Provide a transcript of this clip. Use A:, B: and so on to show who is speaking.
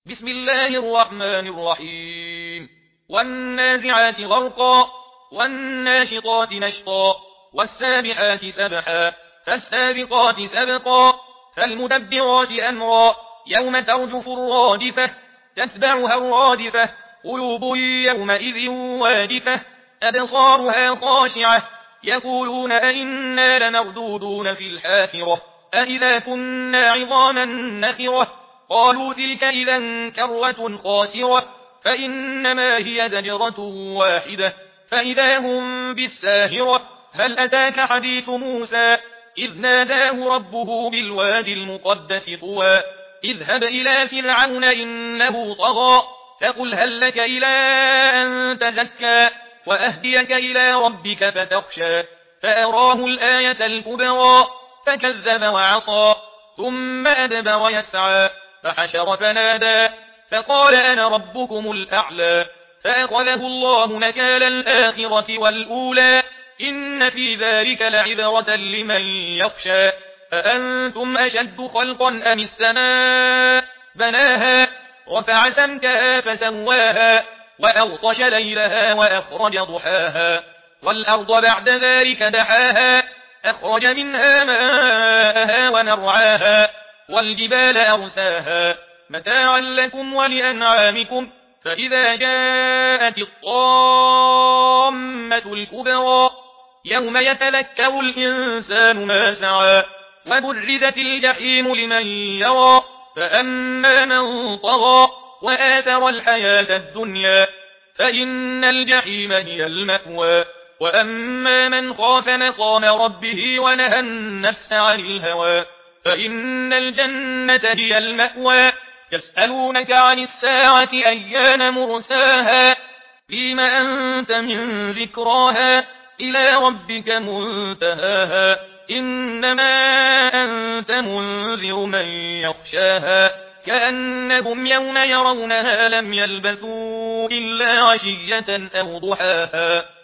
A: بسم الله الرحمن الرحيم والنازعات غرقا والناشطات نشطا والسابحات سبحا فالسابقات سبقا فالمدبرات أمرا يوم ترجف الرادفة تتبعها الرادفة قلوب يومئذ واجفة أبصارها خاشعة يقولون أئنا لمردودون في الحافرة أئذا كنا عظاما نخرة قالوا تلك إذا كرة خاسرة فإنما هي زجرة واحدة فإذا هم بالساهرة هل أتاك حديث موسى إذ ناداه ربه بالوادي المقدس طوى اذهب إلى فرعون إنه طغى فقل هل لك إلى أن تزكى وأهديك إلى ربك فتخشى فأراه الآية الكبرى فكذب وعصى ثم أدبر يسعى فحشر فنادى فقال أنا ربكم الأعلى فأخذه الله نكال الآخرة والأولى إن في ذلك لعبرة لمن يخشى أأنتم أشد خلقا أم السماء بناها رفع سمكها فسواها وأغطش ليلها وأخرج ضحاها والأرض بعد ذلك دحاها أخرج منها ماءها ونرعاها والجبال أرساها متاعا لكم ولأنعامكم فإذا جاءت الطامة الكبرى يوم يتذكر الإنسان ما سعى وبرزت الجحيم لمن يرى فأما من طغى وآثر الحياة الدنيا فإن الجحيم هي المأوى وأما من خاف مقام ربه ونهى النفس عن الهوى فإن الجنة هي المأوى يسألونك عن الساعة أيان مرساها فيم أنت من ذكراها إلى ربك منتهاها إنما أنت منذر من يخشاها كأنهم يوم يرونها لم يلبثوا إلا عشية أو ضحاها